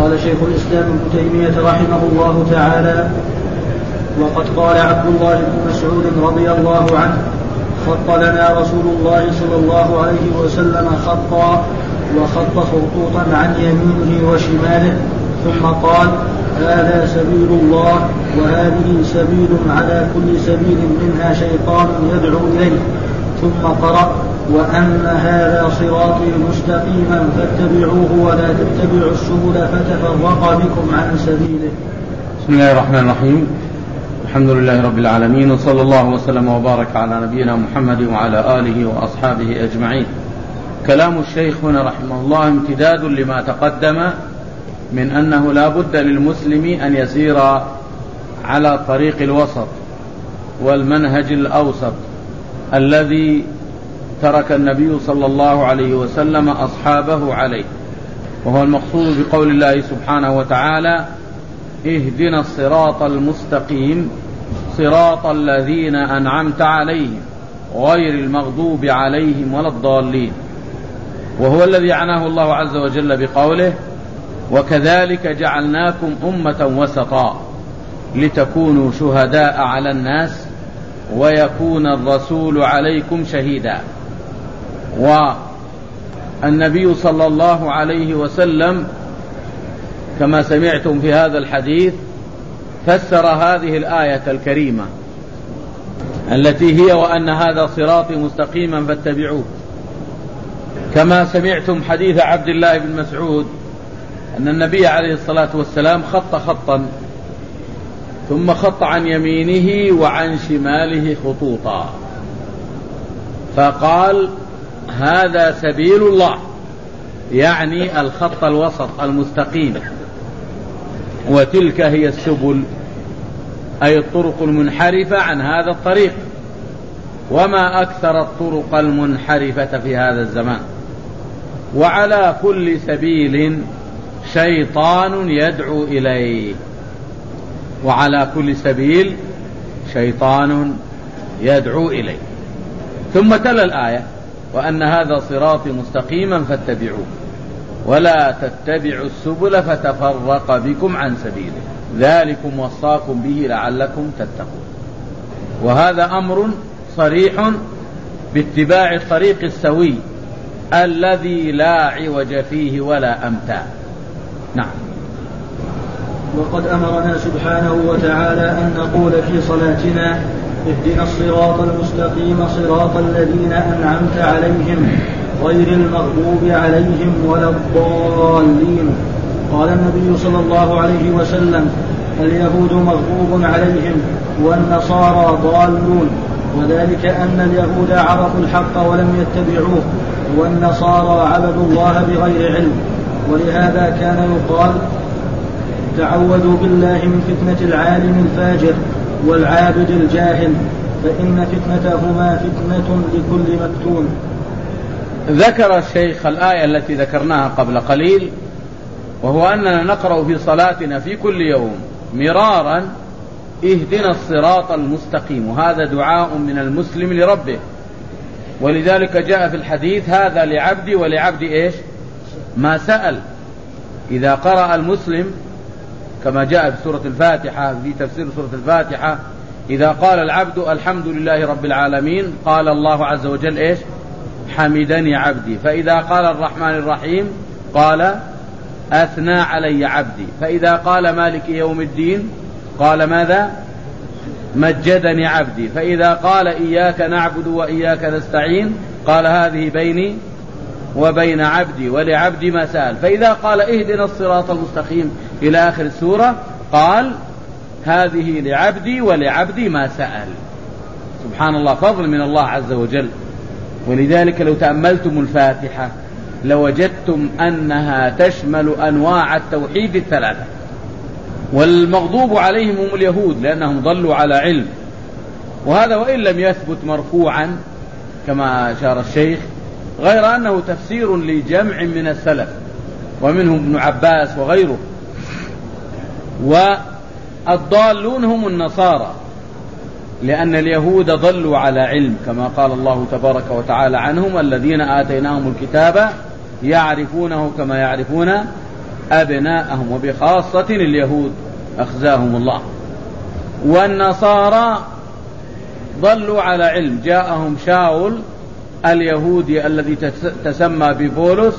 قال شيخ الإسلام ابن تيمية رحمه الله تعالى: وقد قال عبد الله بن مسعود رضي الله عنه: خط لنا رسول الله صلى الله عليه وسلم خطا، وخط خطوطا عن يمينه وشماله، ثم قال: هذا سبيل الله، وهذه سبيل على كل سبيل منها شيطان يدعو إليه. ثم قرأ: وأن هذا صراطي مستقيما فاتبعوه ولا تتبعوا السبل فتفرق بكم عن سبيله. بسم الله الرحمن الرحيم. الحمد لله رب العالمين، وصلى الله وسلم وبارك على نبينا محمد وعلى آله وأصحابه أجمعين. كلام الشيخ هنا رحمه الله امتداد لما تقدم من أنه لا بد للمسلم أن يسير على طريق الوسط والمنهج الأوسط الذي ترك النبي صلى الله عليه وسلم أصحابه عليه، وهو المقصود بقول الله سبحانه وتعالى: اهدنا الصراط المستقيم صراط الذين أنعمت عليهم غير المغضوب عليهم ولا الضالين. وهو الذي عناه الله عز وجل بقوله: وكذلك جعلناكم أمة وسطا لتكونوا شهداء على الناس ويكون الرسول عليكم شهيدا. والنبي صلى الله عليه وسلم كما سمعتم في هذا الحديث فسر هذه الآية الكريمة التي هي: وأن هذا صراطي مستقيما فاتبعوه. كما سمعتم حديث عبد الله بن مسعود أن النبي عليه الصلاة والسلام خط خطا ثم خط عن يمينه وعن شماله خطوطا، فقال: هذا سبيل الله، يعني الخط الوسط المستقيم، وتلك هي السبل، أي الطرق المنحرفة عن هذا الطريق. وما أكثر الطرق المنحرفة في هذا الزمان. وعلى كل سبيل شيطان يدعو إليه، وعلى كل سبيل شيطان يدعو إليه. ثم تلا الآية: وأن هذا صراطي مستقيما فاتبعوه ولا تتبعوا السبل فتفرق بكم عن سبيله ذلكم وصاكم به لعلكم تتقون. وهذا أمر صريح باتباع الطريق السوي الذي لا عوج فيه ولا أمتع. نعم. وقد أمرنا سبحانه وتعالى أن نقول في صلاتنا: اهدنا الصراط المستقيم صراط الذين أنعمت عليهم غير المغضوب عليهم ولا الضالين. قال النبي صلى الله عليه وسلم: اليهود مغضوب عليهم والنصارى ضالون، وذلك أن اليهود عرفوا الحق ولم يتبعوه، والنصارى عبدوا الله بغير علم. ولهذا كان يقال: تعوذوا بالله من فتنة العالم الفاجر والعابد الجاهل، فإن فتنتهما فتنة لكل مفتون. ذكر الشيخ الآية التي ذكرناها قبل قليل، وهو أننا نقرأ في صلاتنا في كل يوم مرارا: اهدنا الصراط المستقيم. وهذا دعاء من المسلم لربه، ولذلك جاء في الحديث: هذا لعبدي ولعبدي إيش ما سأل. إذا قرأ المسلم كما جاء في سورة الفاتحة في تفسير سورة الفاتحة: إذا قال العبد الحمد لله رب العالمين قال الله عز وجل إيش حمدني عبدي. فإذا قال الرحمن الرحيم قال أثنى علي عبدي. فإذا قال مالك يوم الدين قال ماذا مجدني عبدي. فإذا قال إياك نعبد وإياك نستعين قال هذه بيني وبين عبدي ولعبدي ما سأل. فإذا قال اهدنا الصراط المستقيم إلى آخر السورة قال هذه لعبدي ولعبدي ما سأل. سبحان الله، فضل من الله عز وجل. ولذلك لو تأملتم الفاتحة لوجدتم أنها تشمل أنواع التوحيد الثلاثة. والمغضوب عليهم هم اليهود لأنهم ضلوا على علم، وهذا وإن لم يثبت مرفوعا كما أشار الشيخ، غير أنه تفسير لجمع من السلف ومنهم ابن عباس وغيره. والضالون هم النصارى، لأن اليهود ضلوا على علم كما قال الله تبارك وتعالى عنهم: الذين آتيناهم الكتاب يعرفونه كما يعرفون أبناءهم، وبخاصة اليهود أخزاهم الله. والنصارى ضلوا على علم، جاءهم شاول اليهودي الذي تسمى ببولس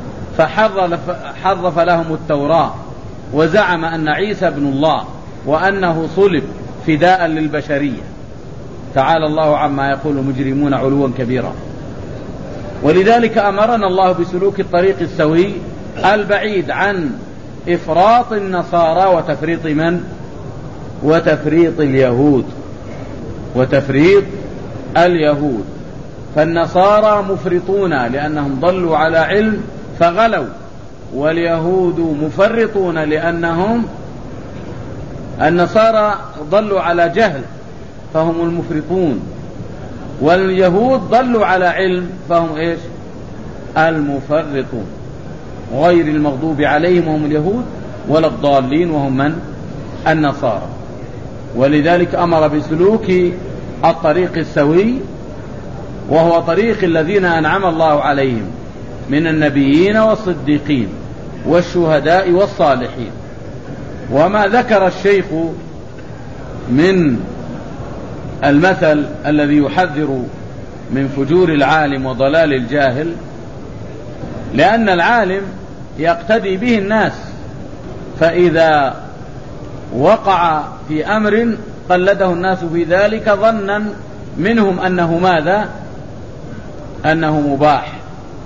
فحرف لهم التوراة وزعم أن عيسى ابن الله وأنه صلب فداء للبشرية. تعالى الله عما يقول المجرمون علوا كبيرا. ولذلك أمرنا الله بسلوك الطريق السوي البعيد عن إفراط النصارى وتفريط من؟ وتفريط اليهود. وتفريط اليهود، فالنصارى مفرطون لأنهم ضلوا على علم فغلوا، واليهود مفرطون لأنهم النصارى ضلوا على جهل فهم المفرطون، واليهود ضلوا على علم فهم إيش؟ المفرطون، غير المغضوب عليهم هم اليهود ولا الضالين وهم من؟ النصارى. ولذلك أمر بسلوك الطريق السوي، وهو طريق الذين أنعم الله عليهم من النبيين والصديقين والشهداء والصالحين. وما ذكر الشيخ من المثل الذي يحذر من فجور العالم وضلال الجاهل، لأن العالم يقتدي به الناس، فإذا وقع في أمر قلده الناس في ذلك ظنا منهم أنه ماذا؟ أنه مباح.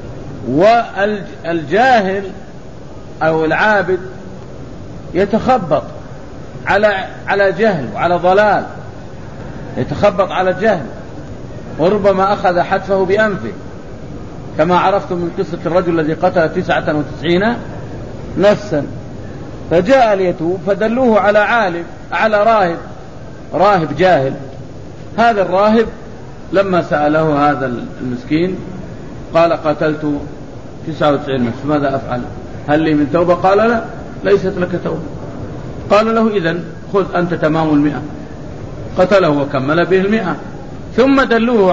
والجاهل أو العابد يتخبط على جهل وعلى ضلال، يتخبط على جهل، وربما أخذ حتفه بأنفه، كما عرفتم من قصة الرجل الذي قتل 99 نفسا، فجاء ليتوب فدلوه على عالم، على راهب جاهل. هذا الراهب لما سأله هذا المسكين قال قتلت 99 نفس، ماذا أفعل؟ هل لي من توبة؟ قال لا، ليست لك توبة. قال له إذن خذ أنت تمام 100. قتله وكمل به 100. ثم دلوه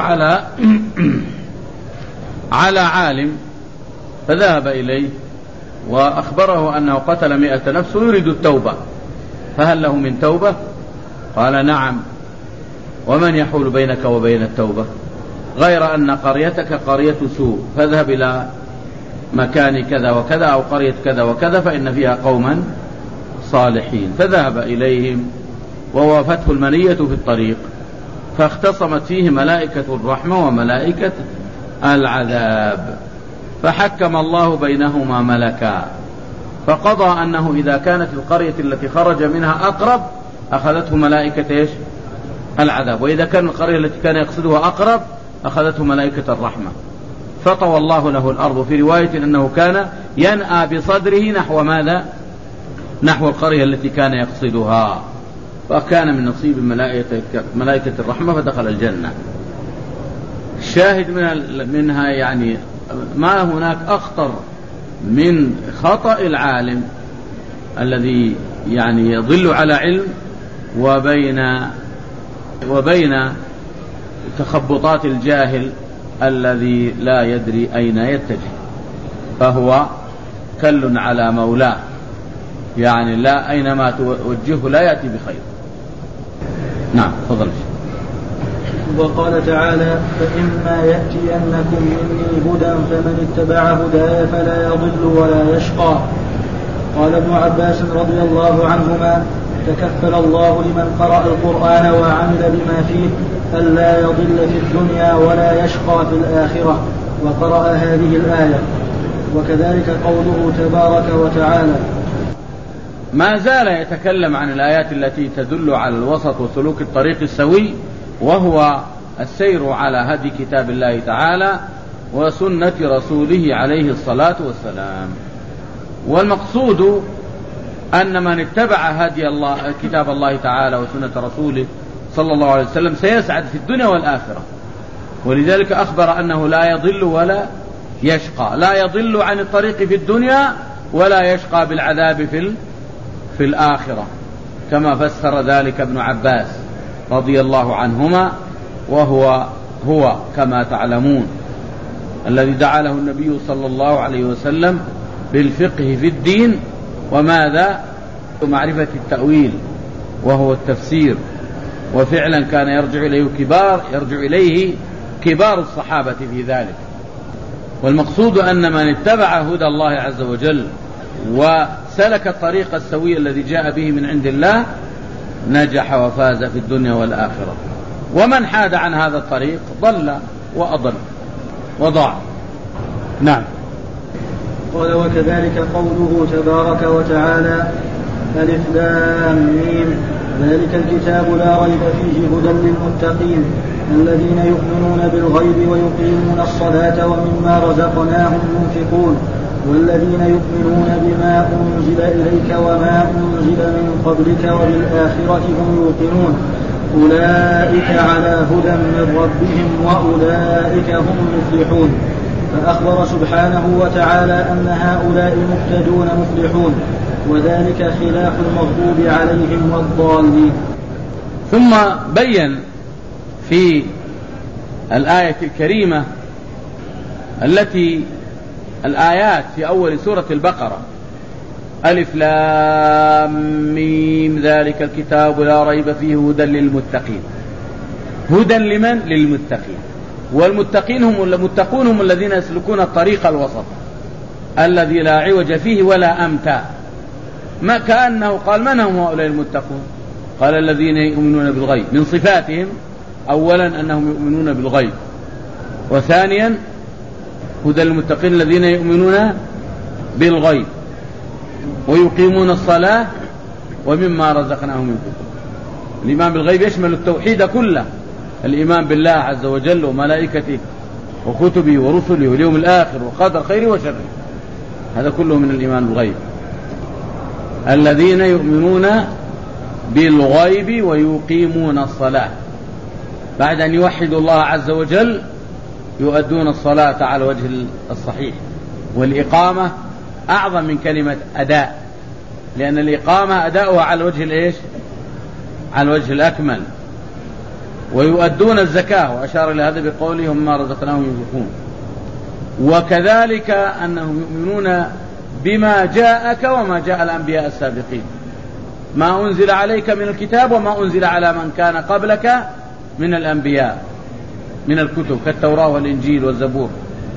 على عالم فذهب إليه وأخبره أنه قتل 100 نفس ويريد التوبة، فهل له من توبة؟ قال نعم. ومن يحول بينك وبين التوبة؟ غير أن قريتك قرية سوء، فاذهب إلى مكان كذا وكذا أو قرية كذا وكذا فإن فيها قوما صالحين. فذهب إليهم ووافته المنية في الطريق، فاختصمت فيه ملائكة الرحمة وملائكة العذاب، فحكم الله بينهما ملكا، فقضى أنه إذا كانت القرية التي خرج منها أقرب أخذته ملائكة إيش؟ العذاب، وإذا كان القرية التي كان يقصدها أقرب أخذته ملائكة الرحمة. فطوى الله له الأرض، في رواية أنه كان ينأى بصدره نحو ماذا؟ نحو القرية التي كان يقصدها، فكان من نصيب ملائكة الرحمة فدخل الجنة. الشاهد منها يعني ما هناك أخطر من خطأ العالم الذي يعني يضل على علم وبين تخبطات الجاهل الذي لا يدري أين يتجه، فهو كل على مولاه، يعني لا أينما توجهه لا يأتي بخير. نعم تفضل. وقال تعالى فإما يأتينكم مني هدى فمن اتبع هداي فلا يضل ولا يشقى. قال ابن عباس رضي الله عنهما تكفل الله لمن قرأ القرآن وعمل بما فيه ألا يضل في الدنيا ولا يشقى في الآخرة، وقرأ هذه الآية. وكذلك قوله تبارك وتعالى. ما زال يتكلم عن الآيات التي تدل على الوسط وسلوك الطريق السوي، وهو السير على هدي كتاب الله تعالى وسنة رسوله عليه الصلاة والسلام. والمقصود أن من اتبع هدي الله كتاب الله تعالى وسنة رسوله صلى الله عليه وسلم سيسعد في الدنيا والآخرة. ولذلك أخبر أنه لا يضل ولا يشقى، لا يضل عن الطريق في الدنيا ولا يشقى بالعذاب في الآخرة، كما فسر ذلك ابن عباس رضي الله عنهما، وهو كما تعلمون الذي دعا له النبي صلى الله عليه وسلم بالفقه في الدين وماذا؟ معرفة التأويل وهو التفسير، وفعلا كان يرجع إليه كبار الصحابة في ذلك. والمقصود أن من اتبع هدى الله عز وجل وسلك الطريق السوي الذي جاء به من عند الله نجح وفاز في الدنيا والآخرة، ومن حاد عن هذا الطريق ضل وأضل وضاع. نعم. قال: وكذلك قوله تبارك وتعالى: ألف لام ميم ذلك الكتاب لا ريب فيه هدى للمتقين الذين يؤمنون بالغيب ويقيمون الصلاة ومما رزقناهم ينفقون والذين يؤمنون بما أنزل إليك وما أنزل من قبلك وبالآخرة هم يوقنون أولئك على هدى من ربهم وأولئك هم المفلحون. فأخبر سبحانه وتعالى أن هؤلاء مهتدون مفلحون، وذلك خلاف المغضوب عليهم والضالين. ثم بين في الآية الكريمة الآيات في أول سورة البقرة: ألف لام ميم ذلك الكتاب لا ريب فيه هدى للمتقين. هدى لمن؟ للمتقين. والمتقين هم الذين يسلكون الطريق الوسط الذي لا عوج فيه ولا أمتع. ما كأنه قال: من هم هؤلاء المتقون؟ قال: الذين يؤمنون بالغيب. من صفاتهم أولا أنهم يؤمنون بالغيب، وثانيا هدى المتقين الذين يؤمنون بالغيب ويقيمون الصلاة ومما رزقناهم ينفقون. الإيمان بالغيب يشمل التوحيد كله، الإيمان بالله عز وجل وملائكته وكتبه ورسله واليوم الآخر وقدر خيره وشره، هذا كله من الإيمان بالغيب. الذين يؤمنون بالغيب ويقيمون الصلاة، بعد أن يوحدوا الله عز وجل يؤدون الصلاة على الوجه الصحيح. والإقامة أعظم من كلمة أداء، لأن الإقامة أداؤها على الوجه على الوجه الأكمل. ويؤدون الزكاة، وأشار إلى هذا بقولهم ما رزقناهم ينفقون. وكذلك أنهم يؤمنون بما جاءك وما جاء الأنبياء السابقين، ما أنزل عليك من الكتاب وما أنزل على من كان قبلك من الأنبياء من الكتب كالتوراة والإنجيل والزبور.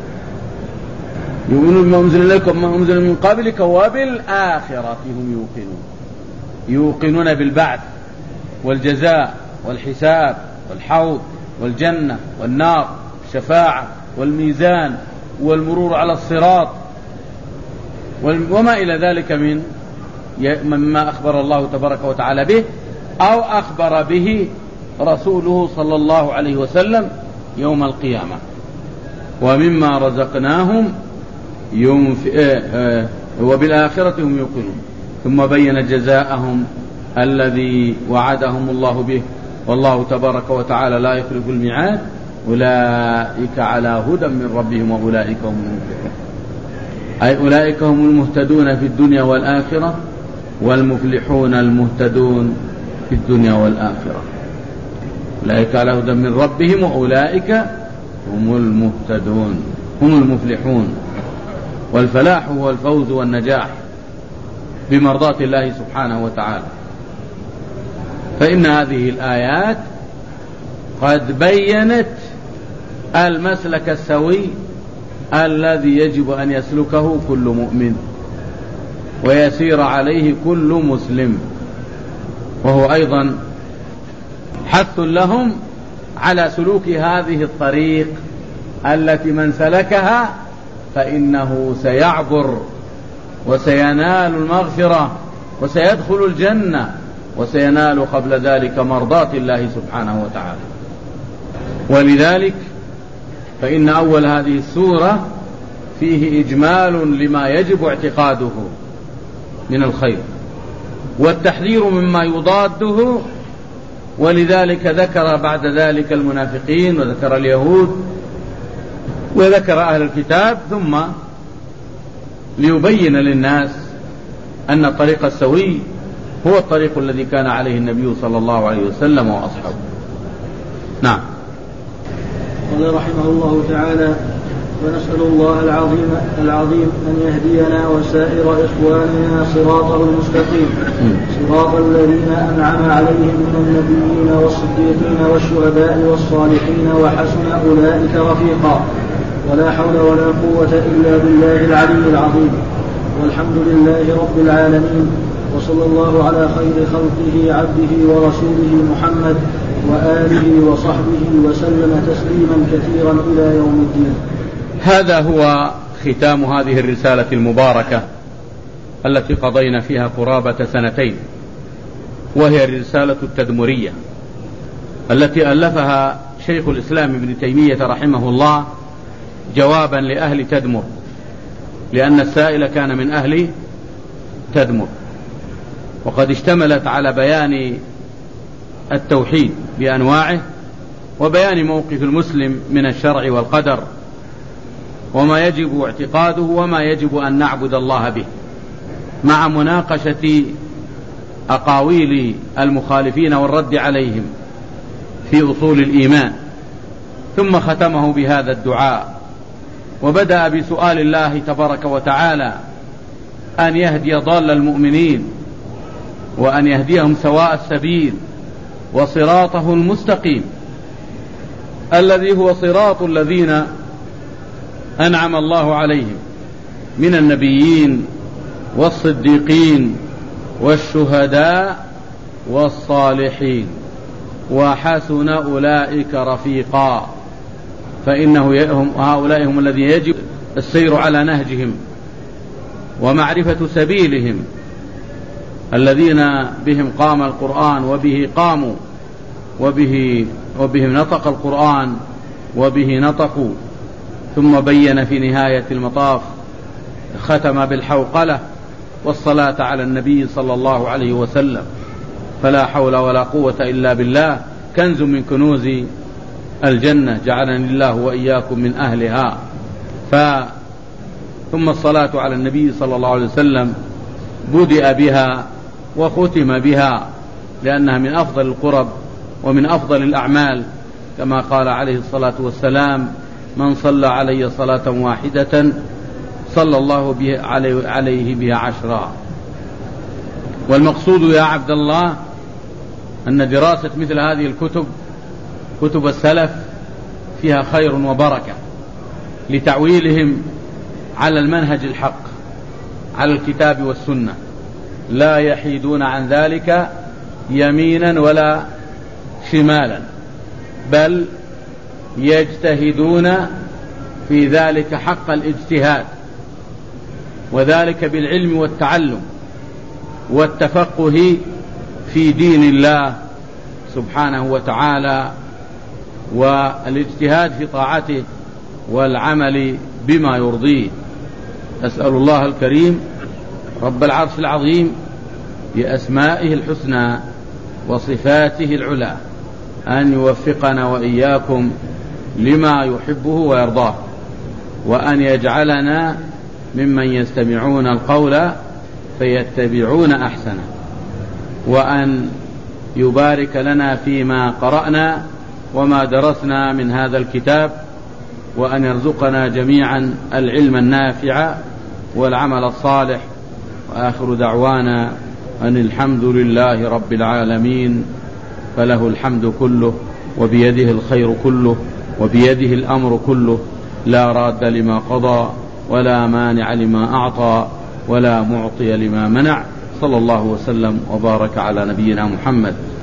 يؤمنون بما أنزل إليك وما أنزل من قبلك وبالآخرة هم يوقنون بالبعث والجزاء والحساب والحوض والجنة والنار، الشفاعة والميزان والمرور على الصراط وما إلى ذلك مما أخبر الله تبارك وتعالى به أو أخبر به رسوله صلى الله عليه وسلم يوم القيامة. ومما رزقناهم وبالآخرة هم يوقنون. ثم بين جزاءهم الذي وعدهم الله به، والله تبارك وتعالى لا يخلف الميعاد، أولئك على هدى من ربهم وأولئك هم المفلحون. أي أولئك هم المهتدون في الدنيا والآخرة، والمفلحون المهتدون في الدنيا والآخرة. أولئك على هدى من ربهم وأولئك هم المهتدون هم المفلحون. والفلاح هو الفوز والنجاح بمرضاة الله سبحانه وتعالى. فإن هذه الآيات قد بينت المسلك السوي الذي يجب أن يسلكه كل مؤمن ويسير عليه كل مسلم، وهو أيضا حث لهم على سلوك هذه الطريق التي من سلكها فإنه سيعبر وسينال المغفرة وسيدخل الجنة وسينال قبل ذلك مرضاة الله سبحانه وتعالى. ولذلك فإن أول هذه السورة فيه إجمال لما يجب اعتقاده من الخير والتحذير مما يضاده، ولذلك ذكر بعد ذلك المنافقين وذكر اليهود وذكر أهل الكتاب، ثم ليبين للناس أن الطريق السوي هو الطريق الذي كان عليه النبي صلى الله عليه وسلم وأصحابه. نعم. قال رحمه الله تعالى: ونسأل الله العظيم أن يهدينا وسائر إخواننا صراطه المستقيم، صراط الذين أنعم عليهم من النبيين والصديقين والشهداء والصالحين وحسن أولئك رفيقا. ولا حول ولا قوة إلا بالله العلي العظيم. والحمد لله رب العالمين، وصلى الله على خير خلقه عبده ورسوله محمد وآله وصحبه وسلم تسليما كثيرا إلى يوم الدين. هذا هو ختام هذه الرسالة المباركة التي قضينا فيها قرابة 2 وهي الرسالة التدمرية التي ألفها شيخ الإسلام ابن تيمية رحمه الله جوابا لأهل تدمر، لأن السائل كان من أهل تدمر، وقد اشتملت على بيان التوحيد بأنواعه وبيان موقف المسلم من الشرع والقدر وما يجب اعتقاده وما يجب أن نعبد الله به، مع مناقشة أقاويل المخالفين والرد عليهم في أصول الإيمان. ثم ختمه بهذا الدعاء، وبدأ بسؤال الله تبارك وتعالى أن يهدي ضال المؤمنين وأن يهديهم سواء السبيل وصراطه المستقيم الذي هو صراط الذين أنعم الله عليهم من النبيين والصديقين والشهداء والصالحين وحسن أولئك رفيقا، فإنه هؤلاء هم الذين يجب السير على نهجهم ومعرفة سبيلهم، الذين بهم قام القرآن وبه قاموا وبهم نطق القرآن وبه نطقوا. ثم بين في نهاية المطاف ختم بالحوقلة والصلاة على النبي صلى الله عليه وسلم، فلا حول ولا قوة إلا بالله، كنز من كنوز الجنة، جعلني الله وإياكم من أهلها. ثم الصلاة على النبي صلى الله عليه وسلم بدأ بها وختم بها، لأنها من أفضل القرب ومن أفضل الأعمال، كما قال عليه الصلاة والسلام: من صلى علي صلاة واحدة صلى الله عليه بها 10. والمقصود يا عبد الله أن دراسة مثل هذه الكتب، كتب السلف، فيها خير وبركة لتعويلهم على المنهج الحق، على الكتاب والسنة، لا يحيدون عن ذلك يمينا ولا شمالا، بل يجتهدون في ذلك حق الاجتهاد، وذلك بالعلم والتعلم والتفقه في دين الله سبحانه وتعالى، والاجتهاد في طاعته والعمل بما يرضيه. أسأل الله الكريم رب العرش العظيم بأسمائه الحسنى وصفاته العلى أن يوفقنا وإياكم لما يحبه ويرضاه، وأن يجعلنا ممن يستمعون القول فيتبعون أحسنه، وأن يبارك لنا فيما قرأنا وما درسنا من هذا الكتاب، وأن يرزقنا جميعا العلم النافع والعمل الصالح. وآخر دعوانا أن الحمد لله رب العالمين، فله الحمد كله، وبيده الخير كله، وبيده الأمر كله، لا راد لما قضى ولا مانع لما أعطى ولا معطي لما منع. صلى الله وسلم وبارك على نبينا محمد